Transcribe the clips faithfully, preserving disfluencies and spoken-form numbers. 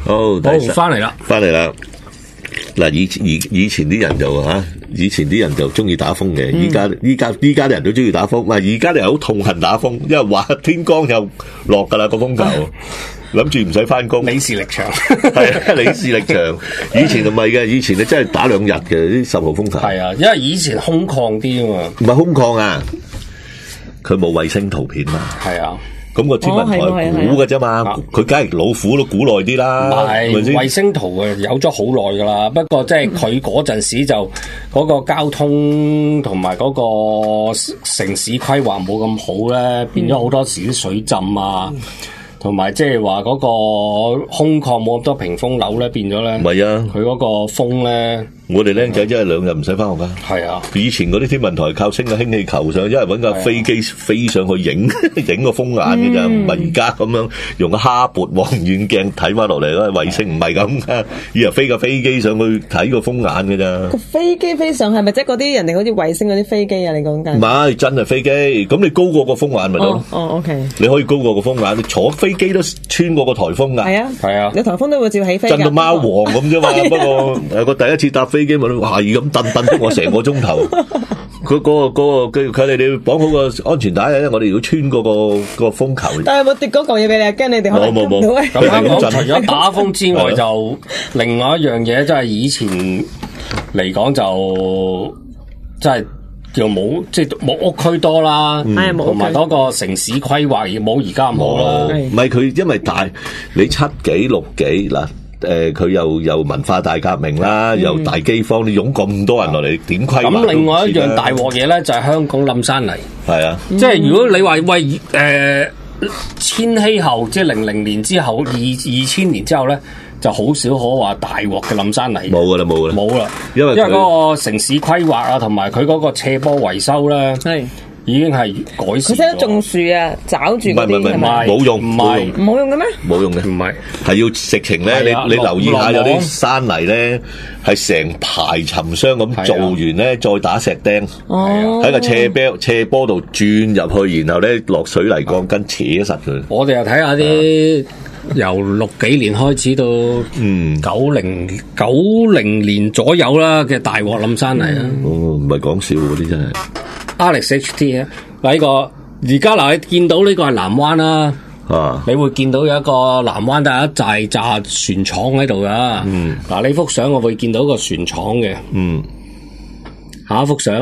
好， 好翻嚟啦， 翻嚟啦。嗱，以前以以前啲人就吓，以前啲人就中意打風嘅，依家依家依家啲人都中意打風。唔係，而家啲人好痛恨打風，因為話天光又落噶啦個風球，諗住唔使翻工。 李氏力場係啊，李氏力場。以前就唔係嘅，以前你真係打兩日嘅啲十號風球。 係啊，因為以前空曠啲啊嘛。 唔係空曠啊，佢冇衛星圖片嘛。 係啊。 咁個天文台估嘅啫嘛，佢梗係老虎都估耐啲啦。 唔係衛星圖啊，有咗好耐噶啦。不過即係佢嗰陣時就嗰個交通同埋嗰個城市規劃冇咁好咧，變咗好多時啲水浸啊，同埋即係話嗰個空曠冇咁多屏風樓咧，變咗咧。 唔係啊， 佢嗰個風咧。 我哋僆仔真係兩日唔使翻學噶。 係啊， 以前嗰啲天文台靠升個氫氣球上，一係搵架飛機飛上去影影個風眼嘅咋，唔係而家咁樣用個哈勃望遠鏡睇翻落嚟啦。衛星唔係咁噶，以後飛架飛機上去睇個風眼嘅咋。 個飛機飛上係咪即係嗰啲人哋好似衛星嗰啲飛機啊？你講緊？ 唔係，真係飛機。咁你高過個風眼咪得咯？ 哦，OK。 你可以高過個風眼，你坐飛機都穿過個颱風噶。 係啊， 係啊， 有颱風都會照起飛。 震到貓王咁啫嘛。不過誒，我第一次搭飛機咪哇咁蹬蹬咗我成個鐘頭。佢嗰個嗰個佢哋哋綁好個安全帶咧，我哋要穿過個個風球。 但係有冇跌嗰嚿嘢俾你啊？驚你哋可能冇冇冇。 咁香港除咗打風之外，就另外一樣嘢，即係以前嚟講就即係叫冇即係冇屋區多啦，同埋嗰個城市規劃亦冇而家咁好啦。 唔係佢因為大你七幾六幾嗱。誒，佢、呃、又又文化大革命啦，嗯、又大饑荒，你湧咁多人落嚟，點規劃？ 咁另外一樣大鑊嘢咧，就係香港冧山泥。 係啊， 即係如果你話喂誒、呃、千禧後，即係零零年之後，二二千年之後咧，就好少可話大鑊嘅冧山泥。冇噶啦，冇噶啦， 冇啦，因為因為嗰個城市規劃啊，同埋佢嗰個斜坡維修咧。係。已經係改善。佢識得種樹啊，找住嗰啲係咪？ 冇用， 唔係冇用嘅咩？ 冇用嘅，唔係，係要直情咧。你你留意下有啲山泥咧，係成排沉箱咁做完咧，再打石釘，喺個斜坡斜坡度轉入去，然後咧落水泥鋼筋扯實佢。 我哋又睇下啲由六幾年開始到嗯九零九零年左右啦嘅大鑊冧山泥啊！ 哦，唔係講笑嗰啲真係。 Alex H T 啊，嗱呢個而家嗱你見到呢個係南灣啦，啊，你會見到有一個南灣都有一紮紮船廠喺度噶，嗯，嗱呢幅相我會見到個船廠嘅，嗯，下一幅相，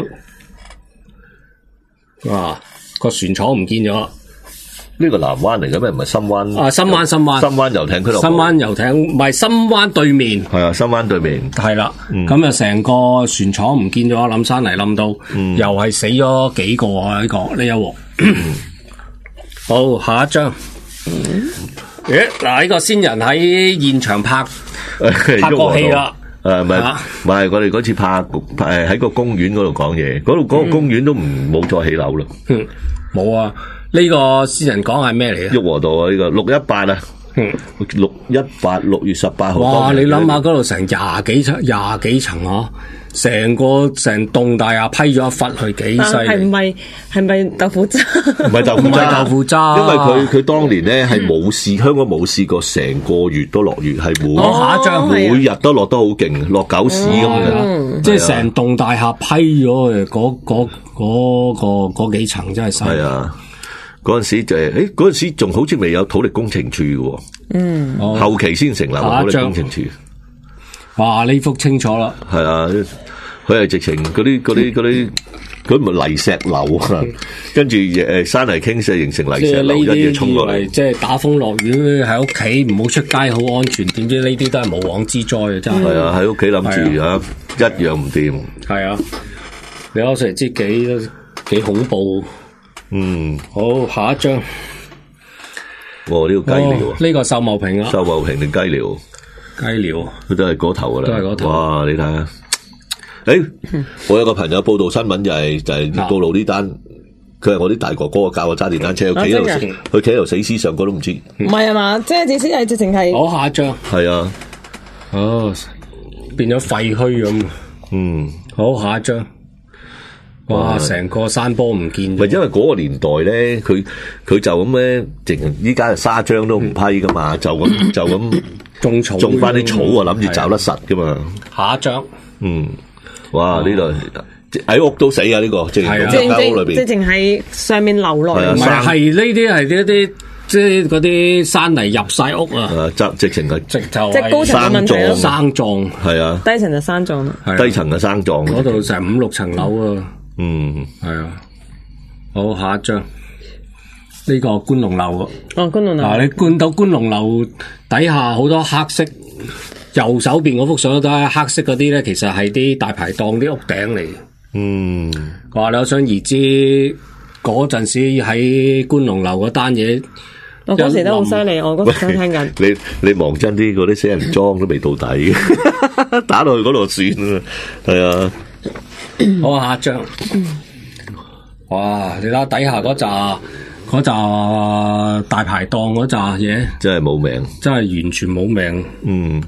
哇，個船廠唔見咗。 呢個南灣嚟嘅咩？唔係深灣啊！深灣深灣深灣遊艇俱樂部。 深灣遊艇唔係深灣對面。係啊，深灣對面。 係啦，咁啊成個船廠唔見咗，冧山泥冧到，嗯、又係死咗幾個啊！呢、這個呢一鑊。好，下一張。咦？嗱，呢個先人喺現場拍拍過戲啦。 誒，唔係唔係，我哋嗰次拍誒喺個公園嗰度講嘢，嗰度嗰個公園都唔冇再起樓啦。 嗯，冇啊。呢個私人講係咩嚟嘅？ 旭龢道啊，呢個六一八啊，六一八六月十八號。 哇！你諗下嗰度成廿幾層，廿幾層啊，成個成棟大廈批咗一忽去，幾犀利！ 係唔係係咪豆腐渣？ 唔係豆腐渣， 豆腐渣。 因為佢佢當年咧係冇試，香港冇試過成個月都落雨，係每下一張每日都落得好勁，落狗屎咁嘅。 即係成棟大廈批咗嘅，嗰嗰嗰個嗰幾層真係犀利。 嗰陣時就係、是，誒嗰陣時仲好似未有土力工程處嘅，嗯，後期先成立土力工程處。 哇！呢幅清楚啦， 係啊，佢係直情嗰啲嗰啲嗰啲，佢咪泥石流啊，跟住誒山泥傾瀉形成泥石流，一嘢衝過嚟。 即係打風落雨喺屋企唔好出街好安全，點知呢啲都係無妄之災啊！真係。係啊，喺屋企諗住啊，一樣唔掂。 係啊，你可成知幾幾恐怖。嗯，好，下一張。 哦，呢個雞寮啊， 呢個秀茂坪啊， 秀茂坪定雞寮？ 雞寮， 佢都係嗰頭噶啦， 都係嗰頭。 哇，你睇下，誒，我有個朋友報道新聞就係就係報道呢單，佢係我啲大哥哥教我揸電單車，佢企喺度，佢企喺度死屍上，個都唔知。 唔係啊嘛，即係只係直情係。 好，下一張。 係啊， 哦，變咗廢墟咁。 嗯， 好，下一張。 哇！成個山坡唔見。 咪因為嗰個年代咧，佢佢就咁咧，淨依家沙漿都唔批噶嘛，就咁就咁種草， 種翻啲草啊，諗住找得實噶嘛。 下一張， 嗯，哇！呢度喺屋都死啊！呢個即係間屋裏邊， 即係淨係上面流落嚟， 唔係係呢啲係一啲。即係嗰啲山泥入晒屋啊！ 誒，直情係直就即係高層嘅問題咯， 生狀係啊， 低層就生狀啦， 低層嘅生狀， 嗰度成五六層樓啊！ 嗯， 係啊，好下一張，呢個觀龍樓哦，觀龍樓嗱，你觀到觀龍樓底下好多黑色，右手邊嗰幅相都係黑色嗰啲咧，其實係啲大排檔啲屋頂嚟。 嗯， 哇！你可想而知。嗰陣時喺觀龍樓嗰單嘢， 我嗰時都好犀利，我嗰時都聽緊。 你你望真啲，嗰啲死人裝都未到底嘅，打落去嗰度算啊，係啊。 好下一張，哇！你睇下底下嗰扎嗰扎大排檔嗰扎嘢， 真係冇命， 真係完全冇命。 嗯，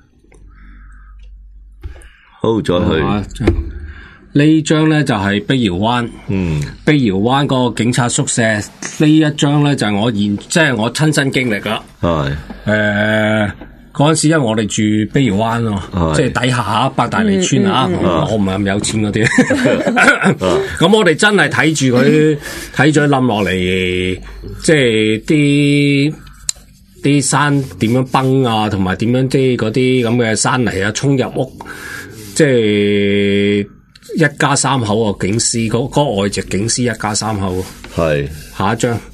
好再去。 呢張咧就係碧瑤灣，嗯，碧瑤灣嗰個警察宿舍。呢一張咧就係我現，即係我親身經歷啦。係，誒嗰陣時，因為我哋住碧瑤灣咯，即係底下北大利村啊，我唔係咁有錢嗰啲。咁我哋真係睇住佢，睇咗冧落嚟，即係啲啲山點樣崩啊，同埋點樣啲嗰啲咁嘅山泥啊衝入屋，即係。一家三口啊，警司嗰嗰個外籍警司一家三口。係下一張，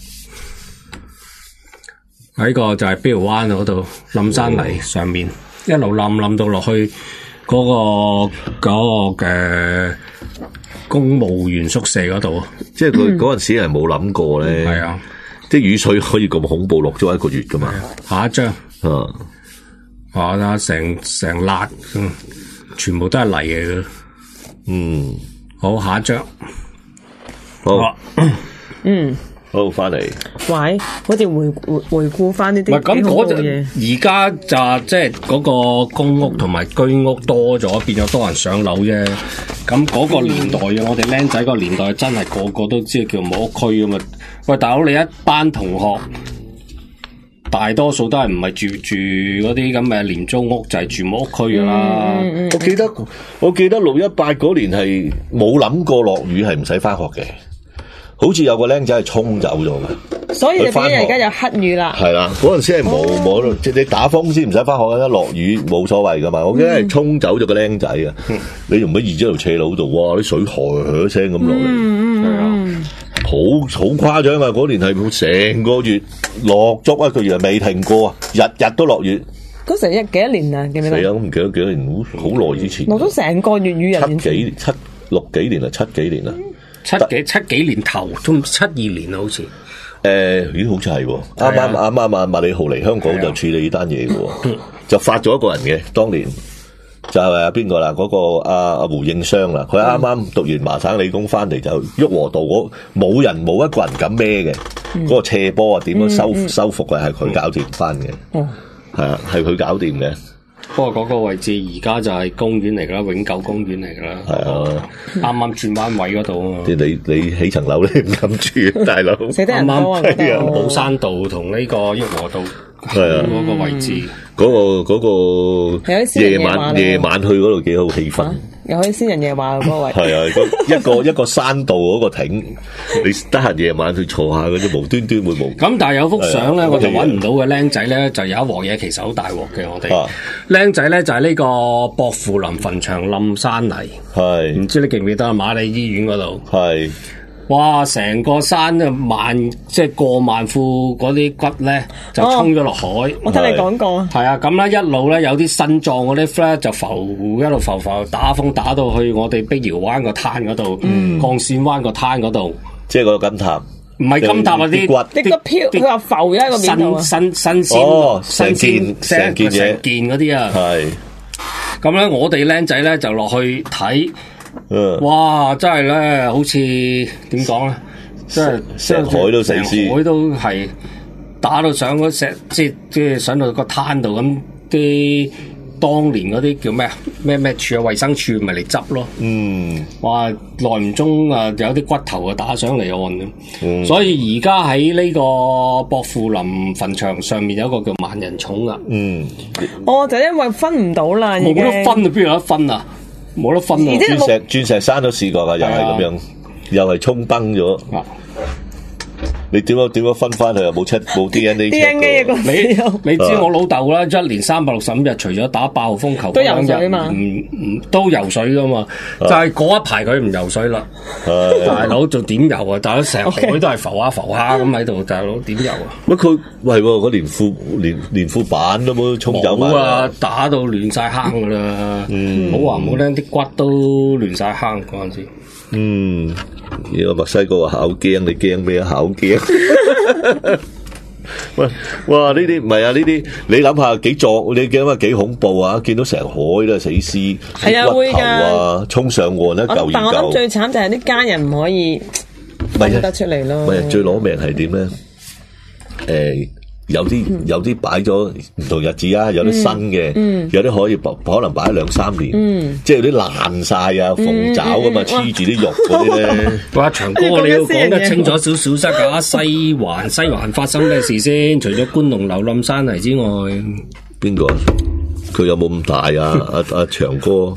喺個就係碧瑤灣嗰度冧山泥上面，哦、一路冧冧到落去嗰、嗰個嗰、嗰個嘅公務員宿舍嗰度。 即係佢嗰陣時係冇諗過咧。係、嗯、啊，即係雨水可以咁恐怖，落咗一個月噶嘛。 下一張，啊，哇！睇下成成辣，嗯，全部都係泥嚟嘅。嗯，好，下一張， 好， 啊、 嗯， 好，翻嚟， 喂，好似回回回顧翻呢啲， 唔係咁嗰陣，而家就即係嗰個公屋同埋居屋多咗，變咗多人上樓啫。咁嗰個年代啊，我哋僆仔個年代真係個個都知叫冇屋區㗎嘛。喂，大佬，你一班同學。大多數都係唔係住住嗰啲咁嘅廉租屋，就係、是、住木屋區噶啦、嗯嗯。 我記得我記得六一八嗰年係冇諗過落雨係唔使翻學嘅，好似有個僆仔係沖走咗嘅。 所以就變咗而家有黑雨啦。係啦，嗰陣時係冇冇，即係你打風先唔使翻學嘅，落雨冇所謂噶嘛。我記得係沖走咗個僆仔啊！嗯、你用乜移咗條斜路度？哇！啲水河聲咁落嚟，係啊、嗯。好好誇張啊！嗰年係成個月落足一個月未停過啊，日日都落雨。 嗰時一幾多年啊？記唔記得？ 係啊，我唔記得幾多年，好好耐之前。 落咗成個月雨啊！ 七幾七六幾年啊，七幾年啊， 七幾七幾年頭，都七二年啊，好似。 誒，咦？好似係喎，啱啱啱啱啊！麥理浩嚟香港就處理呢單嘢嘅，就發咗一個人嘅，當年。就係邊個啦？嗰、那個阿阿、啊、胡應湘啦，佢啱啱讀完麻省理工翻嚟就旭龢道嗰冇人冇一個人敢孭嘅，嗰、嗯、個斜坡啊點樣修、嗯、修復嘅係佢搞掂翻嘅，係啊係佢搞掂嘅。 不過嗰個位置而家就係公園嚟噶啦，永久公園嚟噶啦。係啊，啱啱轉彎位嗰度啊嘛。即係你你起層樓你唔敢住，大佬。 死得人多啊！ 寶山道同呢個旭龢道。係啊，嗰個位置， 嗰、那個嗰、那個夜晚夜晚去嗰度幾好氣氛， 又可以先人夜話嗰個位。 係啊，一個一個山道嗰個亭，你得閒夜晚去坐下嗰啲，無端端會冇。 咁但係有幅相咧，我就搵唔到嘅僆仔咧，就有一鑊嘢，其實好大鑊嘅。我哋僆仔咧就係呢個薄扶林墳場冧山泥，係唔知你記唔記得啊？瑪麗醫院嗰度係。哇！成個山啊，萬即係過萬副嗰啲骨咧，就沖咗落海。哦、 我聽你講過啊。 係啊，咁咧一路咧有啲新撞嗰啲 flat 就浮一路浮浮，打風打到去我哋碧瑤灣個灘嗰度，嗯、鋼線灣個灘嗰度。 即係嗰個金塔。唔係金塔啊！啲骨，啲個漂，佢話浮咗喺個面度啊。 新新新鮮， 哦， 新鮮成件嘢， 成件嗰啲啊。 係。 咁咧，我哋僆仔咧就落去睇。哇！真係咧，好似點講咧，即係成海都死屍， 海都係打到上嗰石，即係即係上到個灘度咁，啲當年嗰啲叫咩啊？咩咩處啊？衛生署咪嚟執咯。 嗯， 哇！耐唔中啊，有啲骨頭啊打上嚟按咁。 嗯、 所以而家喺呢個薄扶林墳場上面有一個叫萬人塚啊。 嗯， 哦，就因為分唔到啦， 冇得分啊，邊有得分啊？冇得分啊！ 鑽石鑽石山都試過噶，又係咁樣，又係沖崩咗。 啊你點樣點樣分翻去又冇出冇 D N A ？D N A 個你你知我老豆啦，一年三百六十五日，除咗打八號風球， 都游水嘛， 唔唔都游水噶嘛，就係嗰一排佢唔游水啦。大佬仲點游啊？大佬成海都係浮下浮下咁喺度，大佬點游啊？ 乜佢喂嗰連副連連副板都冇沖走埋。 冇啊！打到亂晒坑噶啦，唔好話唔好聽，啲骨都亂晒坑嗰陣時。 嗯，呢個墨西哥話考驚，你驚咩啊？考驚！喂，哇！呢啲唔係啊，呢啲你諗下幾作，你諗下幾恐怖啊！見到成海都係死屍， 係啊，會㗎， 衝上岸一嚿但我諗最慘就係啲家人唔可以分得出嚟咯。 唔係最攞命係點咧？誒。有啲有啲擺咗唔同日子啊，有啲新嘅，嗯、有啲可以可能擺咗兩三年，嗯、即係有啲爛晒啊、鳳爪咁啊，黐住啲肉嗰啲咧。哇！ 長哥，你要講得清楚少少得㗎。西環西環發生咩事先？除咗觀龍樓冧山泥之外， 邊個啊？佢有冇咁大啊？阿阿、啊、長哥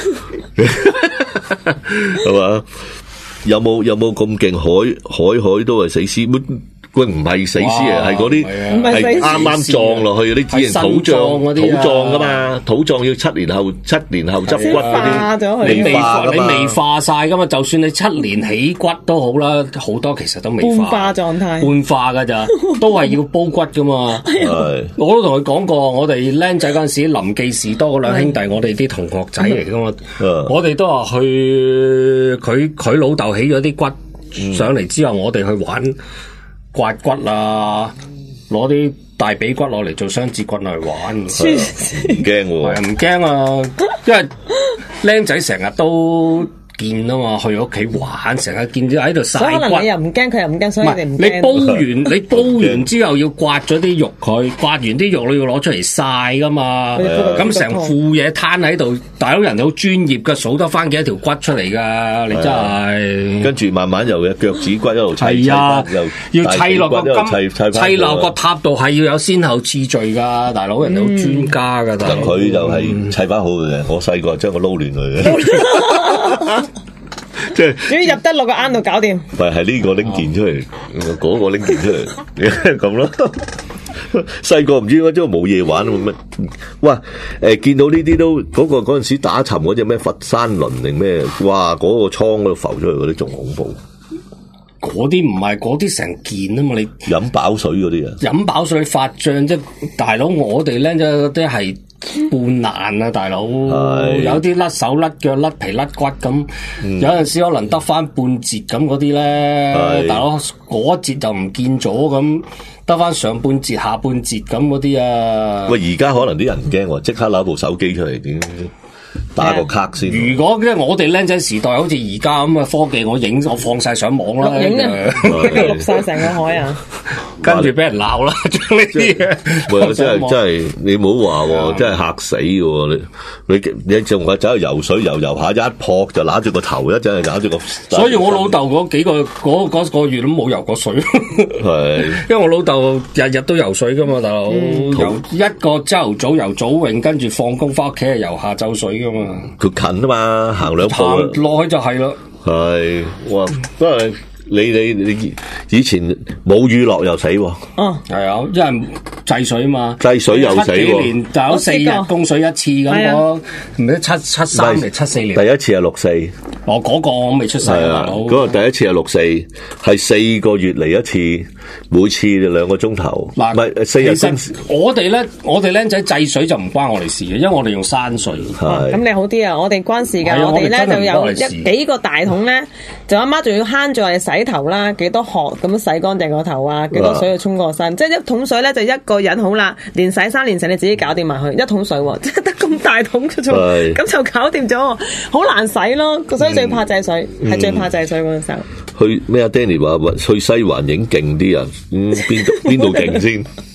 係嘛？有冇有冇咁勁？海海海都係死屍。佢唔係死屍啊，係嗰啲係啱啱撞落去嗰啲，只係土葬土葬噶嘛，土葬要七年後七年後執骨嗰啲， 你未化你未化晒噶嘛？就算你七年起骨都好啦，好多其實都未化。 半化狀態， 半化噶咋，都係要煲骨噶嘛。我都同佢講過，我哋僆仔嗰陣時，臨記士多嗰兩兄弟，我哋啲同學仔嚟噶嘛，我哋都話去佢佢老豆起咗啲骨上嚟之後，我哋去玩。刮骨啊，攞啲大髀骨落嚟做雙節棍嚟玩，唔驚喎， 係啊，唔驚啊，因為僆仔成日都見啊嘛，去屋企玩，成日見到喺度曬骨。 可能你又唔驚，佢又唔驚，所以你唔驚。 你煲完，你煲完之後要刮咗啲肉佢，刮完啲肉你要攞出嚟曬噶嘛。咁成副嘢攤喺度，大佬人好專業噶，數得翻幾多條骨出嚟噶，你真係。 跟住慢慢由嘅腳趾骨一路砌， 係啊，要砌落個金， 砌落個塔度係要有先後次序噶，大佬人哋好專家噶。 但佢就係砌翻好嘅，我細個將佢撈亂佢嘅。即係， 主要入得落個啱度搞掂。 唔係係呢個拎件出嚟，嗰、啊、個拎件出嚟，咁咯。細個唔知點解真係冇嘢玩咁咩？哇！誒、呃，見到呢啲都嗰、那個嗰陣時打沉嗰隻咩佛山輪定咩？哇！嗰、那個倉嗰度浮出嚟嗰啲仲恐怖。 嗰啲唔係，嗰啲成件啊嘛！你飲飽水嗰啲啊，飲飽水發脹即係大佬，我哋咧嗰啲係半爛啊，大佬，有啲甩手甩腳甩皮甩骨咁，嗯、有陣時可能得翻半截咁嗰啲咧，大佬嗰截就唔見咗咁，得翻上半截下半截咁嗰啲啊！ 喂，而家可能啲人唔驚喎，即刻攞部手機出嚟點？打個卡先。 如果即係我哋僆仔時代，好似而家咁嘅科技，我影我放晒上網啦， 錄影啊，錄晒成個海啊， 跟住俾人鬧啦，將呢啲嘢。 喂，真係真係，你唔好話喎，真係嚇死嘅。你你你仲話走去游水，游游下一撲就揦住個頭，一陣就揦住個。 所以我老豆嗰幾個嗰嗰個月都冇游過水。係，因為我老豆日日都游水噶嘛，大佬。游一個朝頭早游早泳，跟住放工翻屋企係游下晝水噶嘛。 佢近啊嘛，行兩步落去就係咯。 係，哇！不過你你你以前冇雨落又死喎。 哦， 係啊，因為制水嘛， 制水又死喎。 七幾年就有四日供水一次咁咯，唔係七七三定七四年。 第一次係六四。 哦，嗰個我未出世啊， 嗰個第一次係六四，係四個月嚟一次，每次兩個鐘頭。嗱，唔係四日先。 我哋咧，我哋僆仔制水就唔關我哋事嘅，因為我哋用山水。 係。咁你好啲啊！我哋關事㗎，我哋咧就有一幾個大桶咧，就阿媽仲要慳住我哋洗頭啦，幾多殼咁洗乾淨個頭啊，幾多水去沖個身，即係一桶水咧就一個人好啦，連洗衫連洗你自己搞掂埋去，一桶水喎，即係得咁大桶嘅啫，咁就搞掂咗，好難洗咯，所以最怕制水，係、嗯、最怕制水嗰陣時候。 去咩啊 ？Danny 話去西環影勁啲人，嗯邊度邊度勁先？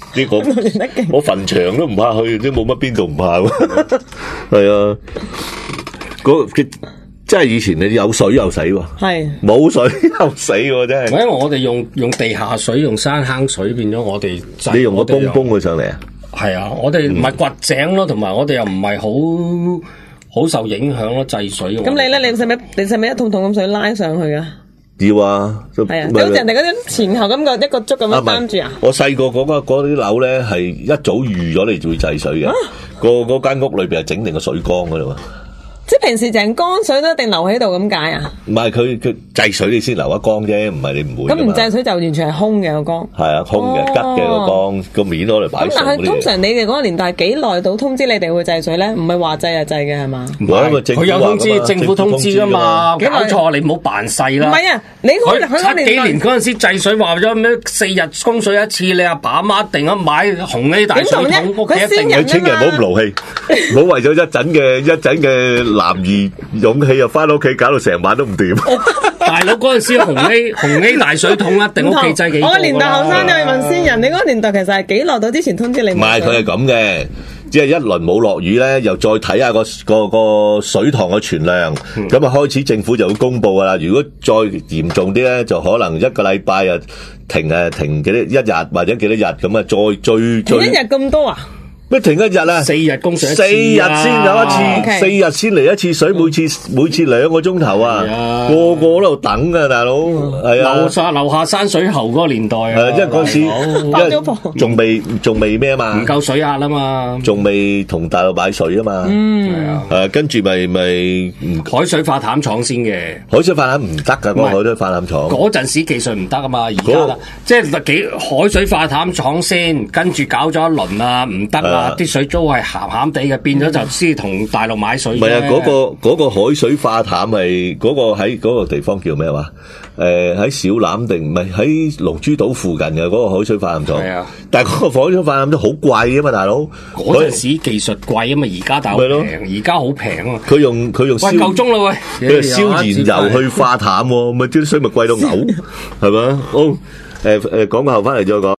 呢個我墳場都唔怕去，即冇乜邊度唔怕喎。係啊，嗰即係以前你有水又死喎，係冇水又死喎，真係。 因為我哋用用地下水，用山坑水，變咗我哋。 你用個泵泵佢上嚟啊？ 係啊，我哋唔係掘井咯，同埋我哋又唔係好好受影響咯，制水。 咁你咧，你使唔使你使唔使一桶桶咁水拉上去啊？ 要啊， 係啊，好似人哋嗰啲前後咁個一個竹咁樣擔住啊！ 我細個嗰間嗰啲樓咧係一早預咗你就會制水嘅，個嗰間屋裏邊係整定個水缸噶啦嘛。 即係平時淨乾水都一定留喺度咁解啊？ 唔係佢佢制水你先留一缸啫，唔係你唔會。 咁唔制水就完全係空嘅個缸。 係啊，空嘅吉嘅個缸個面攞嚟擺水。 咁但係通常你哋嗰個年代幾耐到通知你哋會制水咧？唔係話制就制嘅係嘛？ 唔係， 佢有通知，政府通知噶嘛？搞錯你唔好扮細啦。 唔係啊，你佢七幾年嗰陣時制水話咗咩？四日供水一次，你阿爸阿媽一定要買紅 A 大水桶，屋企一定。 你千祈唔好咁勞氣，唔好為咗一陣嘅一陣嘅男兒勇氣又翻到屋企，搞到成晚都唔掂。 大佬嗰陣時紅 A 紅 A 大水桶一定屋企制幾多？ 我個年代後生就去問先人，你嗰個年代其實係幾耐到之前通知你？ 唔係，佢係咁嘅，即係一輪冇落雨咧，又再睇下個個個水塘嘅存量，咁啊開始政府就會公布噶啦。如果再嚴重啲咧，就可能一個禮拜啊停誒停幾多一日或者幾多日咁啊，再追追一日咁多啊？ 咩停一日啊？ 四日供水一次， 四日先有一次，四日先嚟一次水，每次每次兩個鐘頭啊，個個喺度等啊，大佬係啊， 樓下樓下山水喉嗰個年代啊， 因為嗰時因為仲未仲未咩啊嘛， 唔夠水壓啊嘛， 仲未同大陸買水啊嘛， 嗯， 係啊，誒跟住咪咪海水化淡廠先嘅， 海水化淡唔得噶，嗰個海水化淡廠嗰陣時技術唔得啊嘛，而家即係幾海水化淡廠先，跟住搞咗一輪啊，唔得啊。啲水租係鹹鹹地嘅，變咗就先同大陸買水。 唔係啊，嗰個嗰個海水化淡係嗰個喺嗰個地方叫咩話？誒喺小欖定唔係喺龍珠島附近嘅嗰個海水化淡廠。係啊，但係嗰個海水化淡都好貴啊嘛，大佬。 嗰陣時技術貴啊嘛，而家但係好平，而家好平啊。 佢用佢用喂夠鐘啦喂， 佢燒燃油去化淡喎，咪啲水咪貴到嘔，係咪啊？好誒誒，講個後翻嚟再講。